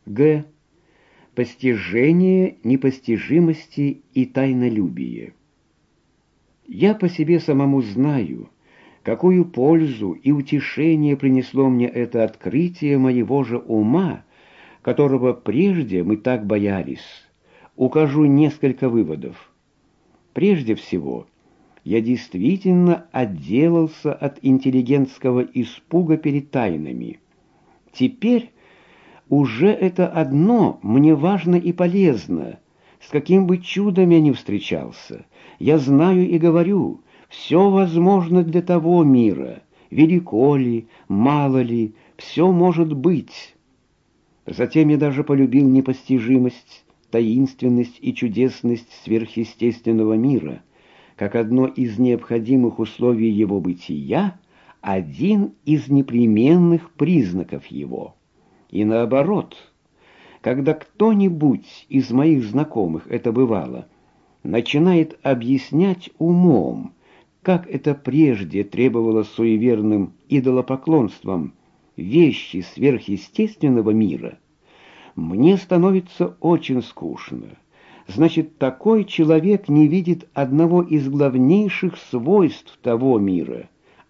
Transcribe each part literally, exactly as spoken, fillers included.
Г. Постижение непостижимости и тайнолюбие. Я по себе самому знаю, какую пользу и утешение принесло мне это открытие моего же ума, которого прежде мы так боялись. Укажу несколько выводов. Прежде всего, я действительно отделался от интеллигентского испуга перед тайнами. Теперь уже это одно мне важно и полезно. С каким бы чудом я ни встречался, я знаю и говорю, все возможно для того мира, велико ли, мало ли, все может быть. Затем я даже полюбил непостижимость, таинственность и чудесность сверхъестественного мира, как одно из необходимых условий его бытия, один из непременных признаков его. И наоборот, когда кто-нибудь из моих знакомых, это бывало, начинает объяснять умом, как это прежде требовало суеверным идолопоклонством, вещи сверхъестественного мира, мне становится очень скучно. Значит, такой человек не видит одного из главнейших свойств того мира,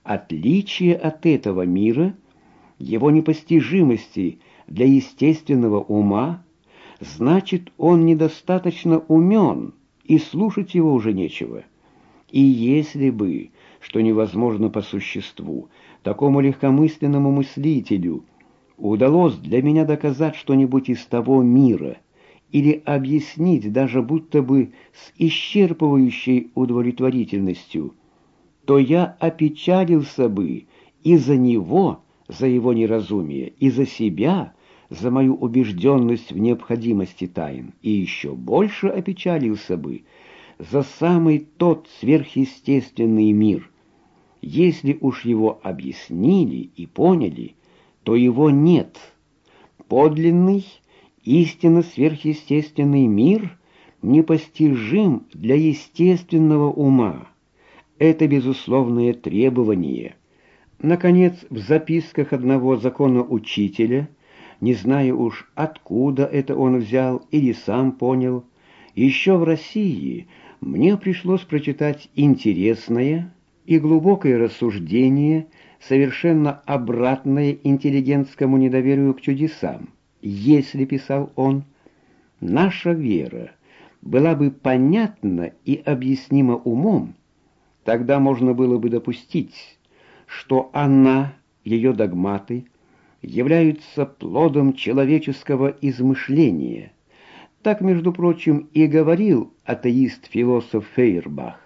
отличия от этого мира, его непостижимости для естественного ума, значит, он недостаточно умен, и слушать его уже нечего. И если бы, что невозможно по существу, такому легкомысленному мыслителю удалось для меня доказать что-нибудь из того мира или объяснить даже будто бы с исчерпывающей удовлетворительностью, то я опечалился бы и за него, за его неразумие, и за себя, за мою убежденность в необходимости тайн, и еще больше опечалился бы за самый тот сверхъестественный мир. Если уж его объяснили и поняли, то его нет. Подлинный, истинно сверхъестественный мир непостижим для естественного ума. Это безусловное требование. Наконец, в записках одного законоучителя, не знаю уж, откуда это он взял или сам понял, еще в России мне пришлось прочитать интересное и глубокое рассуждение, совершенно обратное интеллигентскому недоверию к чудесам. Если, писал он, наша вера была бы понятна и объяснима умом, тогда можно было бы допустить, что она, ее догматы, являются плодом человеческого измышления. Так, между прочим, и говорил атеист-философ Фейербах.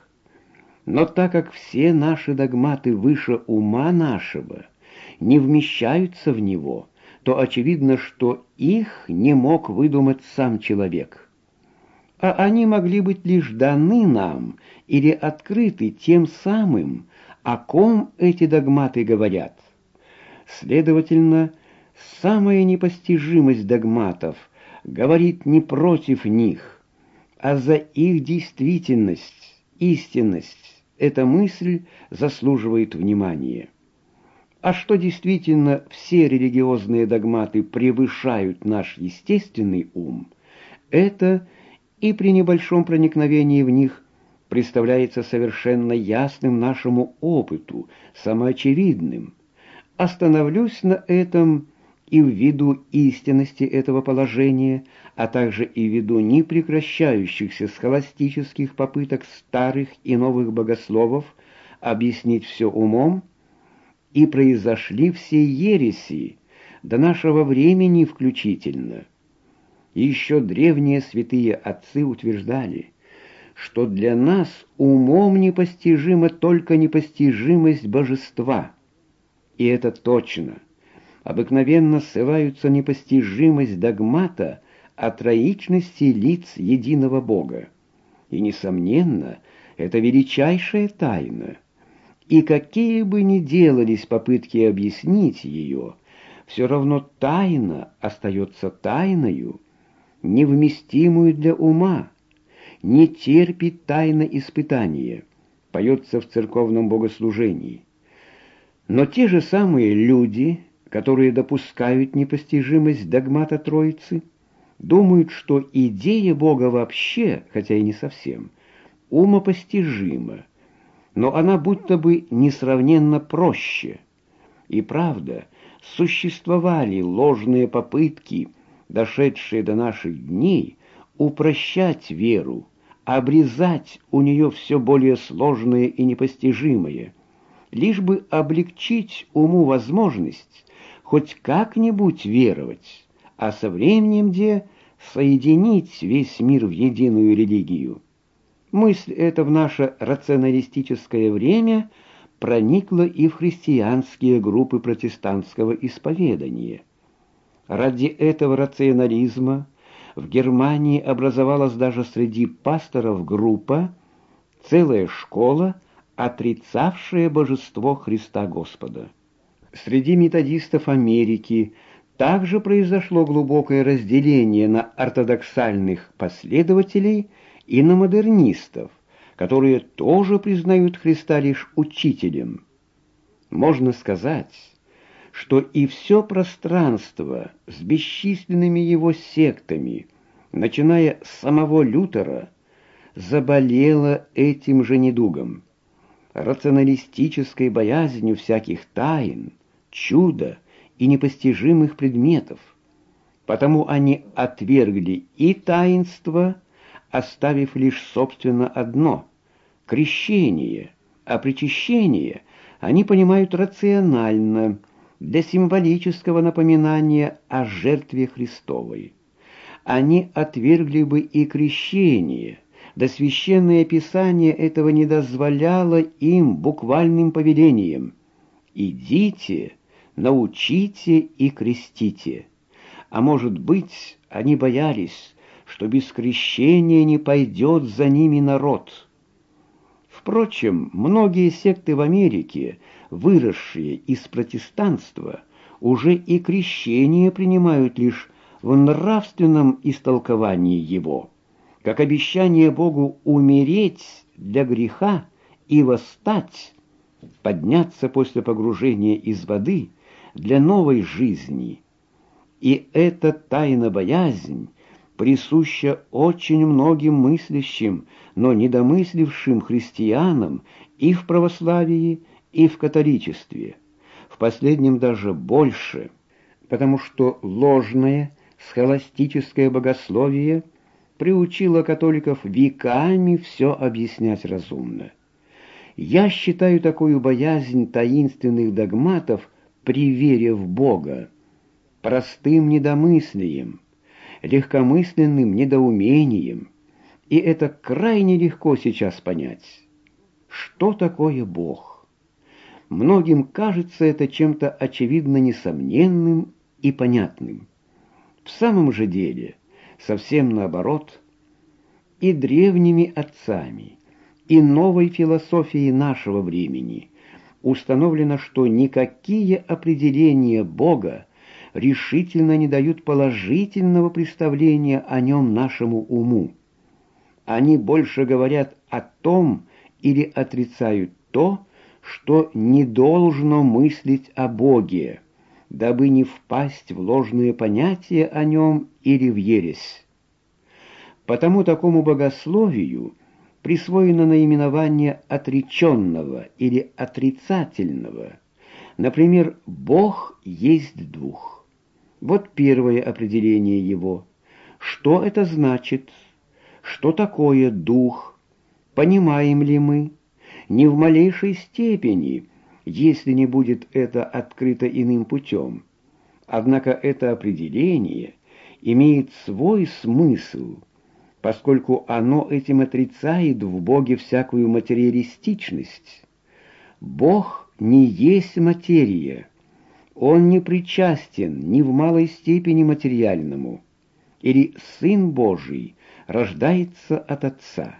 Но так как все наши догматы выше ума нашего, не вмещаются в него, то очевидно, что их не мог выдумать сам человек. А они могли быть лишь даны нам или открыты тем самым, о ком эти догматы говорят. Следовательно, самая непостижимость догматов говорит не против них, а за их действительность, истинность. Эта мысль заслуживает внимания. А что действительно все религиозные догматы превышают наш естественный ум, это и при небольшом проникновении в них представляется совершенно ясным нашему опыту, самоочевидным. Остановлюсь на этом и ввиду истинности этого положения, а также и ввиду непрекращающихся схоластических попыток старых и новых богословов объяснить все умом, и произошли все ереси, до нашего времени включительно. Еще древние святые отцы утверждали, что для нас умом непостижима только непостижимость божества. И это точно. Обыкновенно ссылаются непостижимость догмата о троичности лиц единого Бога. И, несомненно, это величайшая тайна. И какие бы ни делались попытки объяснить ее, все равно тайна остается тайною, невместимую для ума, не терпит тайна испытания, поется в церковном богослужении. Но те же самые люди, которые допускают непостижимость догмата Троицы, думают, что идея Бога вообще, хотя и не совсем, умопостижима, но она будто бы несравненно проще. И правда, существовали ложные попытки, дошедшие до наших дней, упрощать веру, обрезать у нее все более сложное и непостижимое, лишь бы облегчить уму возможность хоть как-нибудь веровать, а со временем где соединить весь мир в единую религию. Мысль эта в наше рационалистическое время проникла и в христианские группы протестантского исповедания. Ради этого рационализма в Германии образовалась даже среди пасторов группа, целая школа, отрицавшая божество Христа Господа. Среди методистов Америки также произошло глубокое разделение на ортодоксальных последователей и на модернистов, которые тоже признают Христа лишь учителем. Можно сказать, что и все пространство с бесчисленными его сектами, начиная с самого Лютера, заболело этим же недугом, рационалистической боязнью всяких тайн, чуда и непостижимых предметов. Потому они отвергли и таинство, оставив лишь собственно одно — крещение, а причащение они понимают рационально, для символического напоминания о жертве Христовой. Они отвергли бы и крещение, да священное писание этого не дозволяло им буквальным повелением: «Идите, научите и крестите». А может быть, они боялись, что без крещения не пойдет за ними народ. Впрочем, многие секты в Америке, выросшие из протестанства, уже и крещение принимают лишь в нравственном истолковании его, как обещание Богу умереть для греха и восстать, подняться после погружения из воды для новой жизни. И эта тайна-боязнь присуща очень многим мыслящим, но недомыслившим христианам и в православии, и в католичестве. В последнем даже больше, потому что ложное схоластическое богословие приучило католиков веками все объяснять разумно. Я считаю такую боязнь таинственных догматов при вере в Бога простым недомыслием, легкомысленным недоумением, и это крайне легко сейчас понять. Что такое Бог? Многим кажется это чем-то очевидно несомненным и понятным. В самом же деле, совсем наоборот, и древними отцами, и новой философией нашего времени установлено, что никакие определения Бога решительно не дают положительного представления о нем нашему уму. Они больше говорят о том или отрицают то, что не должно мыслить о Боге, дабы не впасть в ложные понятия о нем или в ересь. Потому такому богословию присвоено наименование отреченного или отрицательного. Например, Бог есть дух. Вот первое определение его. Что это значит? Что такое дух? Понимаем ли мы? Не в малейшей степени, если не будет это открыто иным путем. Однако это определение имеет свой смысл, поскольку оно этим отрицает в Боге всякую материалистичность. Бог не есть материя, Он не причастен ни в малой степени материальному, или Сын Божий рождается от Отца.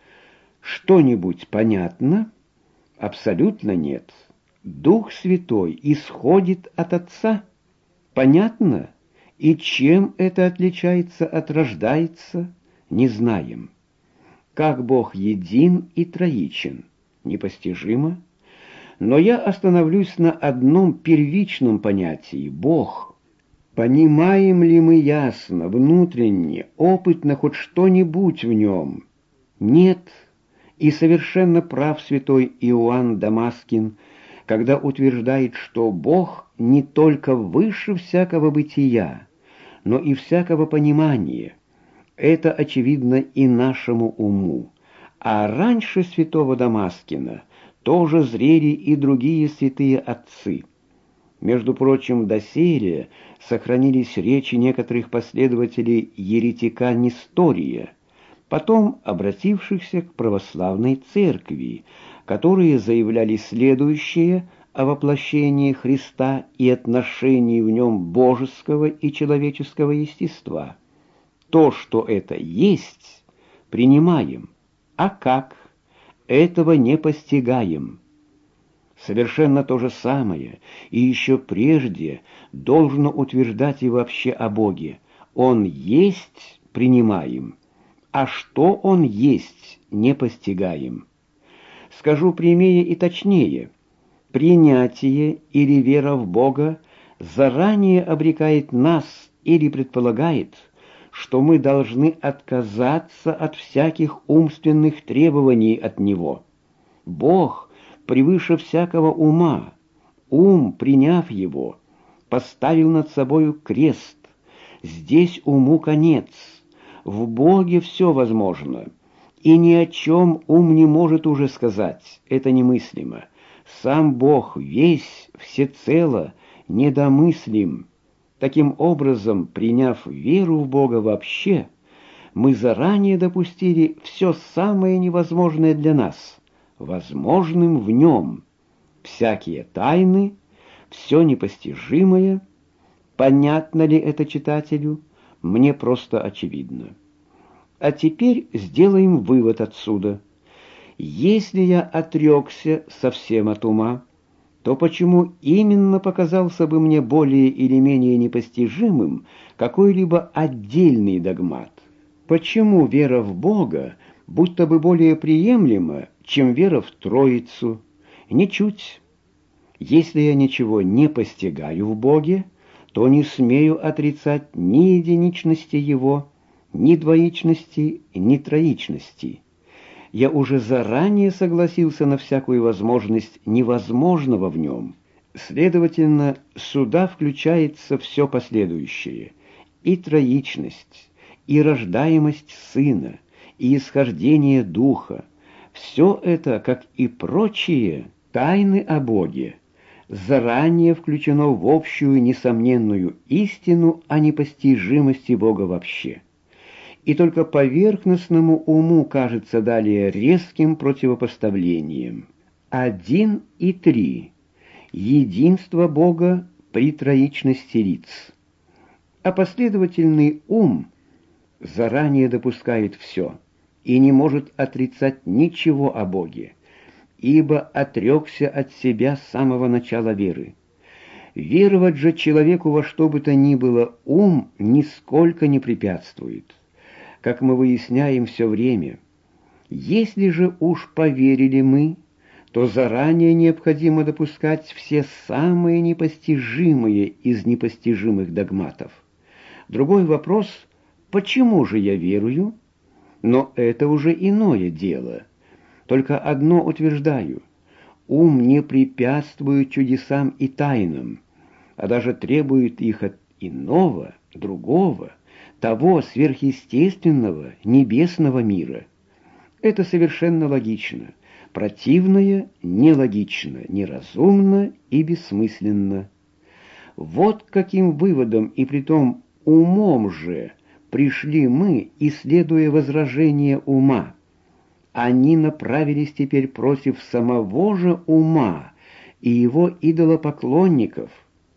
Что-нибудь понятно? Абсолютно нет. Дух Святой исходит от Отца? Понятно? И чем это отличается от рождается? Не знаем. Как Бог един и троичен? Непостижимо. Но я остановлюсь на одном первичном понятии — Бог. Понимаем ли мы ясно, внутренне, опытно хоть что-нибудь в нем? Нет, и совершенно прав святой Иоанн Дамаскин, когда утверждает, что Бог не только выше всякого бытия, но и всякого понимания. Это очевидно и нашему уму. А раньше святого Дамаскина тоже зрели и другие святые отцы. Между прочим, доселе сохранились речи некоторых последователей еретика Нестория, потом обратившихся к православной церкви, которые заявляли следующее о воплощении Христа и отношении в нем божеского и человеческого естества. То, что это есть, принимаем, а как, этого не постигаем. Совершенно то же самое, и еще прежде должно утверждать и вообще о Боге. Он есть, принимаем, а что Он есть, не постигаем. Скажу прямее и точнее. Принятие или вера в Бога заранее обрекает нас или предполагает, что мы должны отказаться от всяких умственных требований от Него. Бог превыше всякого ума. Ум, приняв Его, поставил над собою крест. Здесь уму конец. В Боге все возможно. И ни о чем ум не может уже сказать. Это немыслимо. Сам Бог весь, всецело, недомыслим. Таким образом, приняв веру в Бога вообще, мы заранее допустили все самое невозможное для нас, возможным в Нем. Всякие тайны, все непостижимое. Понятно ли это читателю? Мне просто очевидно. А теперь сделаем вывод отсюда. Если я отрекся совсем от ума, то почему именно показался бы мне более или менее непостижимым какой-либо отдельный догмат? Почему вера в Бога будто бы более приемлема, чем вера в Троицу? Ничуть. Если я ничего не постигаю в Боге, то не смею отрицать ни единичности Его, ни двоичности, ни троичности. Я уже заранее согласился на всякую возможность невозможного в нем. Следовательно, сюда включается все последующее. И троичность, и рождаемость Сына, и исхождение Духа. Все это, как и прочие тайны о Боге, заранее включено в общую несомненную истину о непостижимости Бога вообще. И только поверхностному уму кажется далее резким противопоставлением. Один и три. Единство Бога при троичности лиц. А последовательный ум заранее допускает все и не может отрицать ничего о Боге, ибо отрекся от себя с самого начала веры. Веровать же человеку во что бы то ни было ум нисколько не препятствует. Как мы выясняем все время, если же уж поверили мы, то заранее необходимо допускать все самые непостижимые из непостижимых догматов. Другой вопрос, почему же я верую? Но это уже иное дело. Только одно утверждаю: ум не препятствует чудесам и тайнам, а даже требует их от иного, другого, того сверхъестественного, небесного мира. Это совершенно логично. Противное нелогично, неразумно и бессмысленно. Вот к каким выводом, и притом умом же, пришли мы, исследуя возражения ума. Они направились теперь против самого же ума и его идолопоклонников.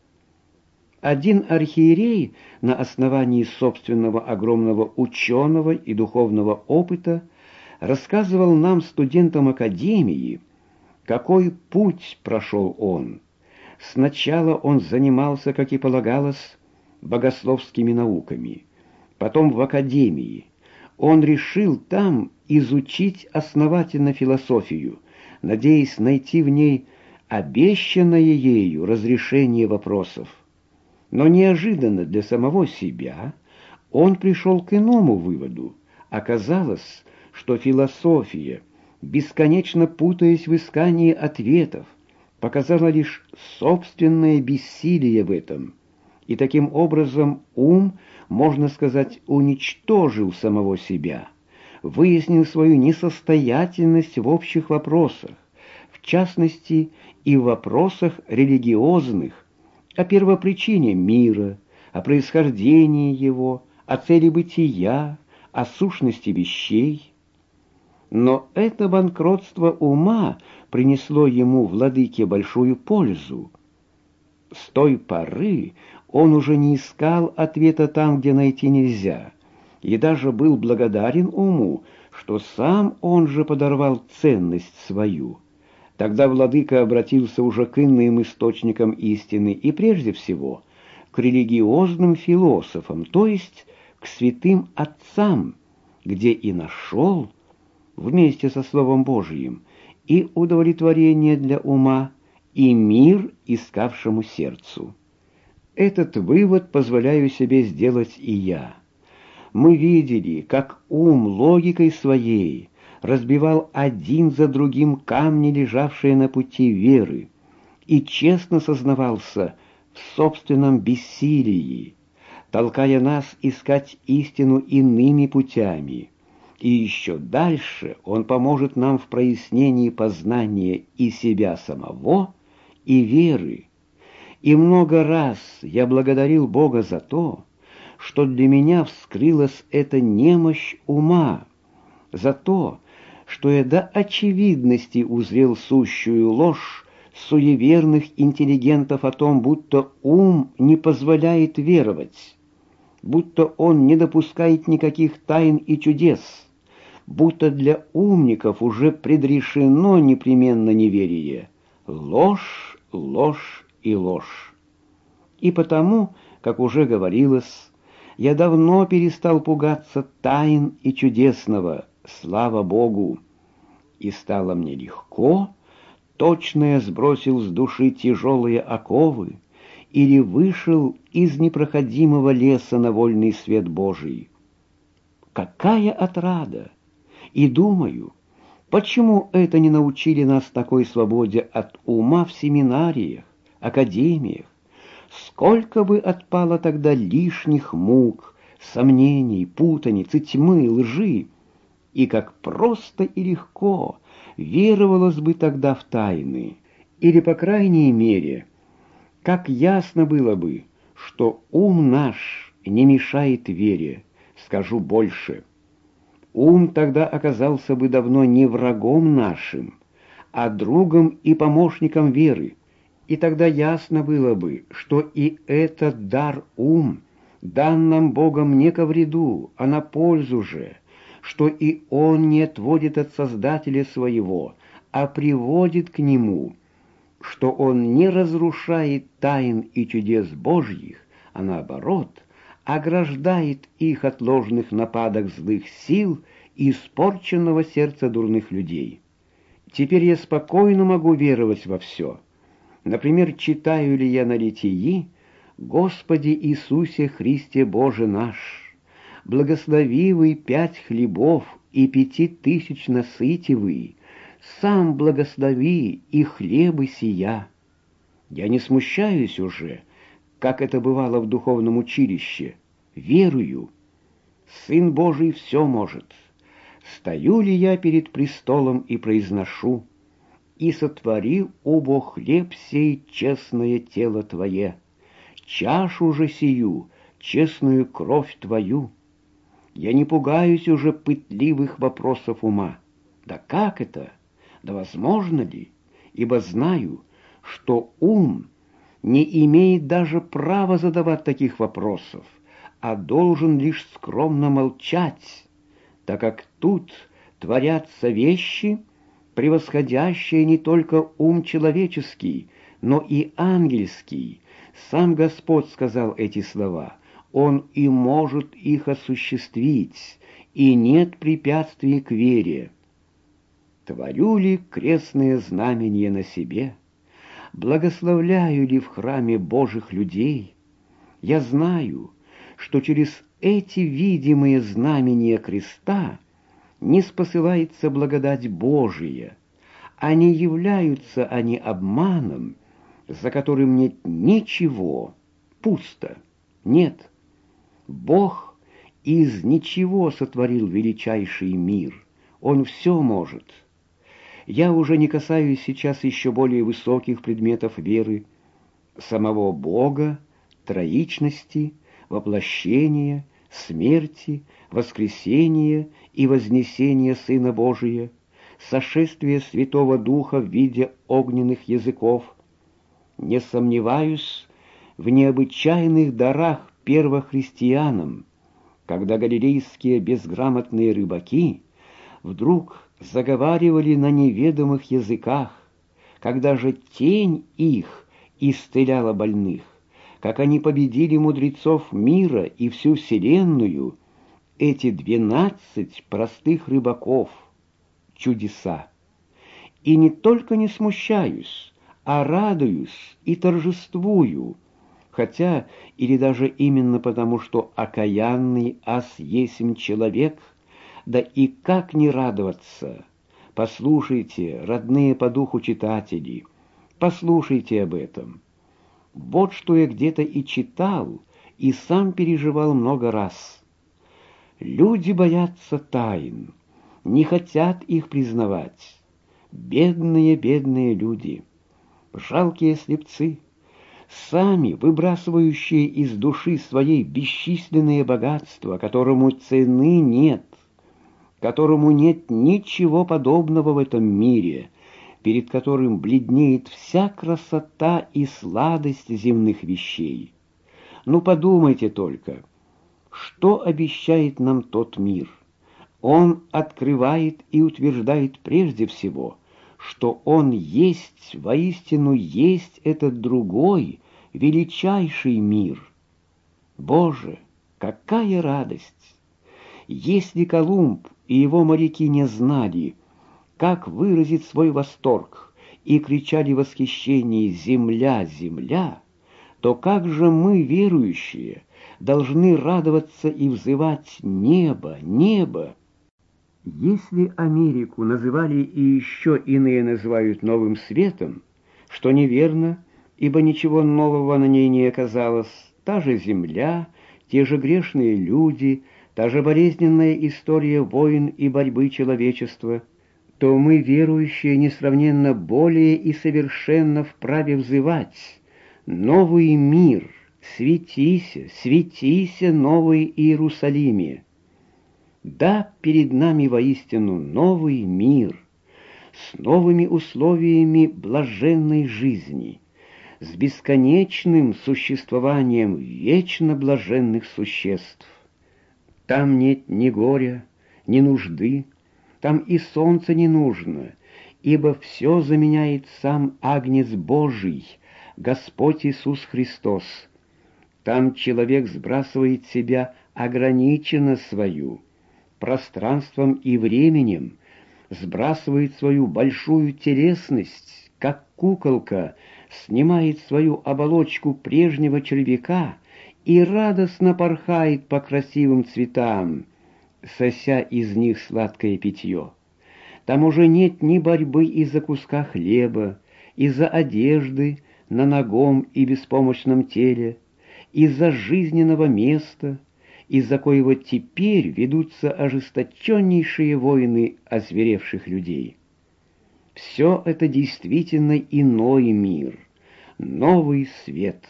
Один архиерей на основании собственного огромного ученого и духовного опыта рассказывал нам, студентам академии, какой путь прошел он. Сначала он занимался, как и полагалось, богословскими науками, потом в академии. Он решил там изучить основательно философию, надеясь найти в ней обещанное ею разрешение вопросов. Но неожиданно для самого себя он пришел к иному выводу. Оказалось, что философия, бесконечно путаясь в искании ответов, показала лишь собственное бессилие в этом, и таким образом ум, можно сказать, уничтожил самого себя, выяснил свою несостоятельность в общих вопросах, в частности и в вопросах религиозных, о первопричине мира, о происхождении его, о цели бытия, о сущности вещей. Но это банкротство ума принесло ему, владыке, большую пользу. С той поры он уже не искал ответа там, где найти нельзя, и даже был благодарен уму, что сам он же подорвал ценность свою. Тогда владыка обратился уже к иным источникам истины и прежде всего к религиозным философам, то есть к святым отцам, где и нашел, вместе со Словом Божиим, и удовлетворение для ума, и мир искавшему сердцу. Этот вывод позволяю себе сделать и я. Мы видели, как ум логикой своей разбивал один за другим камни, лежавшие на пути веры, и честно сознавался в собственном бессилии, толкая нас искать истину иными путями. И еще дальше он поможет нам в прояснении познания и себя самого, и веры. И много раз я благодарил Бога за то, что для меня вскрылась эта немощь ума, за то, что я до очевидности узрел сущую ложь суеверных интеллигентов о том, будто ум не позволяет веровать, будто он не допускает никаких тайн и чудес, будто для умников уже предрешено непременно неверие. Ложь, ложь и ложь. И потому, как уже говорилось, я давно перестал пугаться тайн и чудесного, слава Богу. И стало мне легко, точно я сбросил с души тяжелые оковы или вышел из непроходимого леса на вольный свет Божий. Какая отрада! И думаю, почему это не научили нас такой свободе от ума в семинариях, академиях? Сколько бы отпало тогда лишних мук, сомнений, путаницы, тьмы, лжи, и как просто и легко веровалось бы тогда в тайны, или, по крайней мере, как ясно было бы, что ум наш не мешает вере. Скажу больше. Ум тогда оказался бы давно не врагом нашим, а другом и помощником веры. И тогда ясно было бы, что и этот дар ум дан нам Богом не ко вреду, а на пользу же, что и он не отводит от Создателя своего, а приводит к нему, что он не разрушает тайн и чудес Божьих, а наоборот, ограждает их от ложных нападок злых сил и испорченного сердца дурных людей. Теперь я спокойно могу веровать во все. Например, читаю ли я на литии: «Господи Иисусе Христе Боже наш, благословивый пять хлебов и пяти тысяч насытивый, сам благослови и хлебы сия». Я не смущаюсь уже, как это бывало в духовном училище. Верую. Сын Божий все может. Стою ли я перед престолом и произношу: «И сотворил, о Бог, хлеб сей, честное тело Твое, чашу же сию, честную кровь Твою». Я не пугаюсь уже пытливых вопросов ума. Да как это? Да возможно ли? Ибо знаю, что ум не имеет даже права задавать таких вопросов, а должен лишь скромно молчать, так как тут творятся вещи, превосходящие не только ум человеческий, но и ангельский. Сам Господь сказал эти слова. Он и может их осуществить, и нет препятствий к вере. Творю ли крестное знамение на себе? благословляю ли в храме Божьих людей, я знаю, что через эти видимые знамения креста не спосылается благодать Божия, а не являются они обманом, за которым нет ничего, пусто. Нет, Бог из ничего сотворил величайший мир, Он все может. Я уже не касаюсь сейчас еще более высоких предметов веры, самого Бога, троичности, воплощения, смерти, воскресения и вознесения Сына Божия, сошествия Святого Духа в виде огненных языков. Не сомневаюсь в необычайных дарах первохристианам, когда галилейские безграмотные рыбаки вдруг заговаривали на неведомых языках, когда же тень их исцеляла больных, как они победили мудрецов мира и всю вселенную, эти двенадцать простых рыбаков — чудеса. И не только не смущаюсь, а радуюсь и торжествую, хотя или даже именно потому, что окаянный ас есмь человек, да и как не радоваться? Послушайте, родные по духу читатели, послушайте об этом. Вот что я где-то и читал, и сам переживал много раз. Люди боятся тайн, не хотят их признавать. Бедные, бедные люди, жалкие слепцы, сами выбрасывающие из души своей бесчисленные богатства, которому цены нет, которому нет ничего подобного в этом мире, перед которым бледнеет вся красота и сладость земных вещей. Ну подумайте только, что обещает нам тот мир? Он открывает и утверждает прежде всего, что он есть, воистину есть этот другой, величайший мир. Боже, какая радость! Если Колумб и его моряки не знали, как выразить свой восторг, и кричали в восхищении «Земля, земля!», то как же мы, верующие, должны радоваться и взывать «Небо, небо!». Если Америку называли и еще иные называют новым светом, что неверно, ибо ничего нового на ней не оказалось, та же земля, те же грешные люди, та же болезненная история войн и борьбы человечества, то мы, верующие, несравненно более и совершенно вправе взывать «Новый мир, светися, светися, новый Иерусалиме». Да, перед нами воистину новый мир, с новыми условиями блаженной жизни, с бесконечным существованием вечно блаженных существ. Там нет ни горя, ни нужды, там и солнце не нужно, ибо все заменяет сам Агнец Божий, Господь Иисус Христос. Там человек сбрасывает себя ограниченно свою, пространством и временем, сбрасывает свою большую телесность, как куколка снимает свою оболочку прежнего червяка и радостно порхает по красивым цветам, сося из них сладкое питье. Там уже нет ни борьбы из-за куска хлеба, из-за одежды на нагом и беспомощном теле, из-за жизненного места, из-за коего теперь ведутся ожесточеннейшие войны озверевших людей. Все это действительно иной мир, новый свет.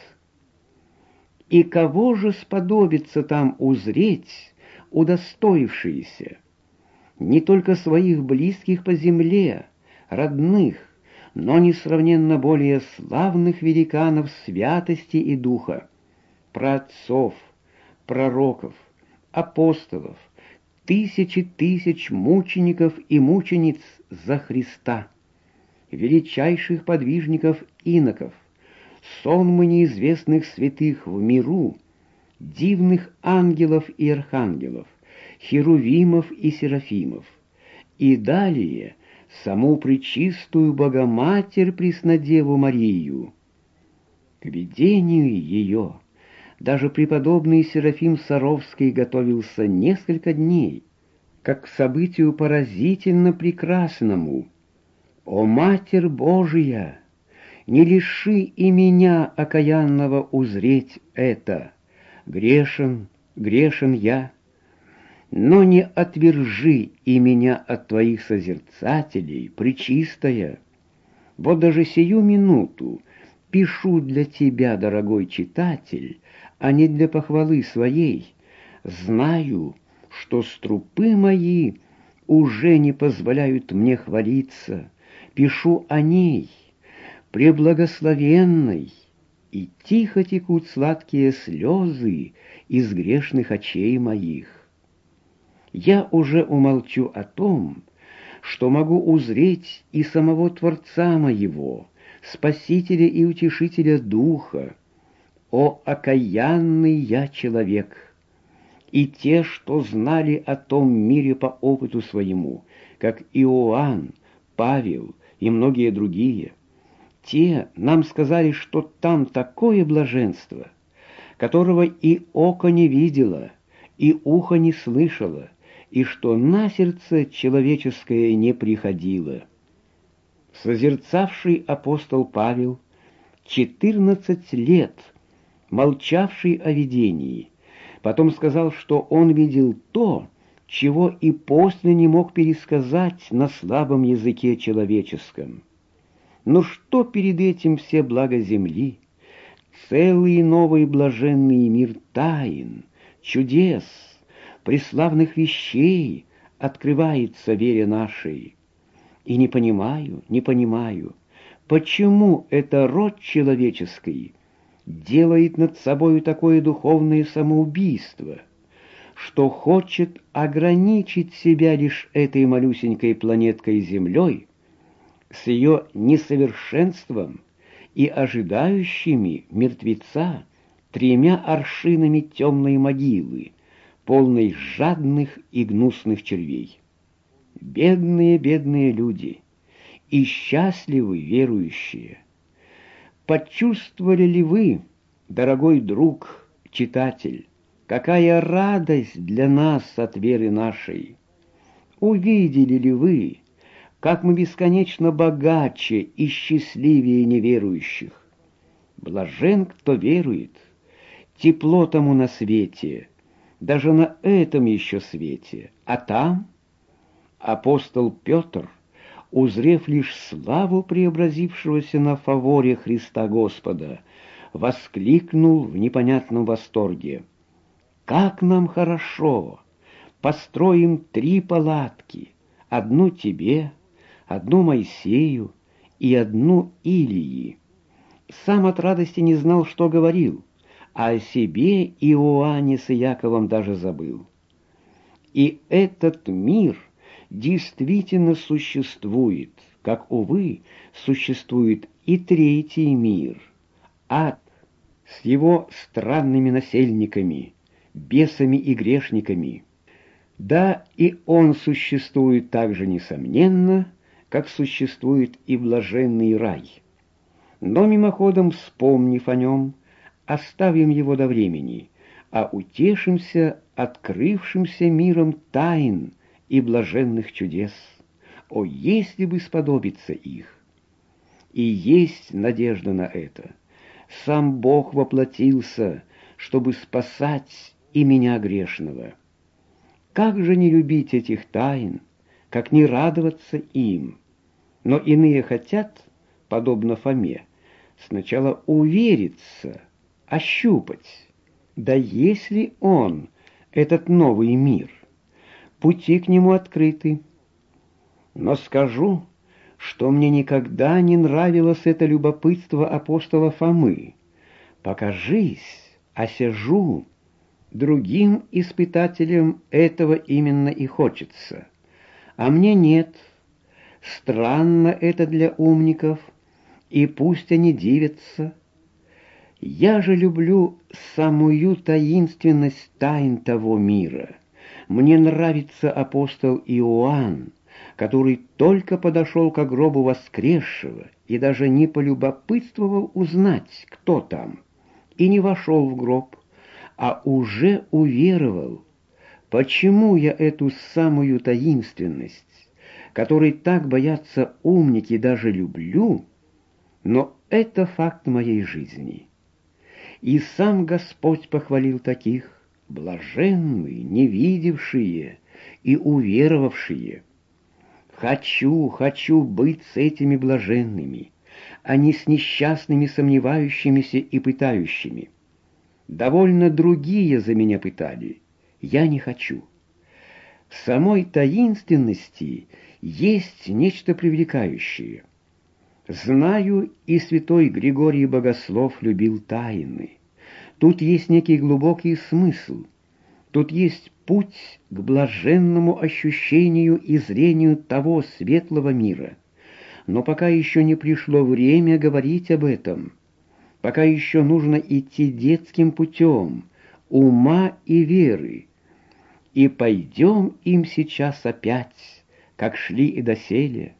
И кого же сподобится там узреть удостоившиеся? Не только своих близких по земле, родных, но несравненно более славных великанов святости и духа, праотцов, пророков, апостолов, тысячи тысяч мучеников и мучениц за Христа, величайших подвижников иноков, сонмы неизвестных святых в миру, дивных ангелов и архангелов, херувимов и серафимов, и далее саму пречистую Богоматерь Преснодеву Марию. К видению ее даже преподобный Серафим Саровский готовился несколько дней, как к событию поразительно прекрасному. «О, Матерь Божия, не лиши и меня, окаянного, узреть это! Грешен, грешен я, но не отвержи и меня от твоих созерцателей, пречистая. Вот даже сию минуту пишу для тебя, дорогой читатель, а не для похвалы своей. Знаю, что струпы мои уже не позволяют мне хвалиться. Пишу о ней, преблагословенной, и тихо текут сладкие слезы из грешных очей моих. Я уже умолчу о том, что могу узреть и самого Творца моего, Спасителя и Утешителя Духа. О, окаянный я человек! И те, что знали о том мире по опыту своему, как Иоанн, Павел и многие другие, те нам сказали, что там такое блаженство, которого и око не видело, и ухо не слышало, и что на сердце человеческое не приходило. Созерцавший апостол Павел, четырнадцать лет молчавший о видении, потом сказал, что он видел то, чего и после не мог пересказать на слабом языке человеческом. Но что перед этим все блага земли, целый новый блаженный мир тайн, чудес, преславных вещей открывается вере нашей. И не понимаю, не понимаю, почему это род человеческий делает над собою такое духовное самоубийство, что хочет ограничить себя лишь этой малюсенькой планеткой Землей, с ее несовершенством и ожидающими мертвеца тремя аршинами темной могилы, полной жадных и гнусных червей. Бедные, бедные люди и счастливые верующие! Почувствовали ли вы, дорогой друг, читатель, какая радость для нас от веры нашей? Увидели ли вы, как мы бесконечно богаче и счастливее неверующих? Блажен, кто верует, тепло тому на свете, даже на этом еще свете, а там апостол Петр, узрев лишь славу преобразившегося на фаворе Христа Господа, воскликнул в непонятном восторге: «Как нам хорошо! Построим три палатки, одну тебе, одну Моисею и одну Илии». Сам от радости не знал, что говорил, а о себе Иоанне с Иаковом даже забыл. И этот мир действительно существует, как, увы, существует и третий мир, ад, с его странными насельниками, бесами и грешниками. Да, и он существует так же несомненно, как существует и блаженный рай. Но мимоходом, вспомнив о нем, оставим его до времени, а утешимся открывшимся миром тайн и блаженных чудес. О, если бы сподобиться их! И есть надежда на это. Сам Бог воплотился, чтобы спасать и меня грешного. Как же не любить этих тайн, как не радоваться им? Но иные хотят, подобно Фоме, сначала увериться, ощупать, да есть ли он, этот новый мир, пути к нему открыты. Но скажу, что мне никогда не нравилось это любопытство апостола Фомы. Покажись, осяжу. Другим испытателям этого именно и хочется, а мне нет. Странно это для умников, и пусть они дивятся. Я же люблю самую таинственность тайн того мира. Мне нравится апостол Иоанн, который только подошел к гробу воскресшего и даже не полюбопытствовал узнать, кто там, и не вошел в гроб, а уже уверовал. Почему я эту самую таинственность, которой так боятся умники, даже люблю? Но это факт моей жизни. И сам Господь похвалил таких: блаженные, не видевшие и уверовавшие. Хочу, хочу быть с этими блаженными, а не с несчастными, сомневающимися и пытающими. Довольно другие за меня пытали, я не хочу. В самой таинственности есть нечто привлекающее. Знаю, и святой Григорий Богослов любил тайны. Тут есть некий глубокий смысл. Тут есть путь к блаженному ощущению и зрению того светлого мира. Но пока еще не пришло время говорить об этом. Пока еще нужно идти детским путем ума и веры. И пойдем им сейчас опять, как шли и доселе.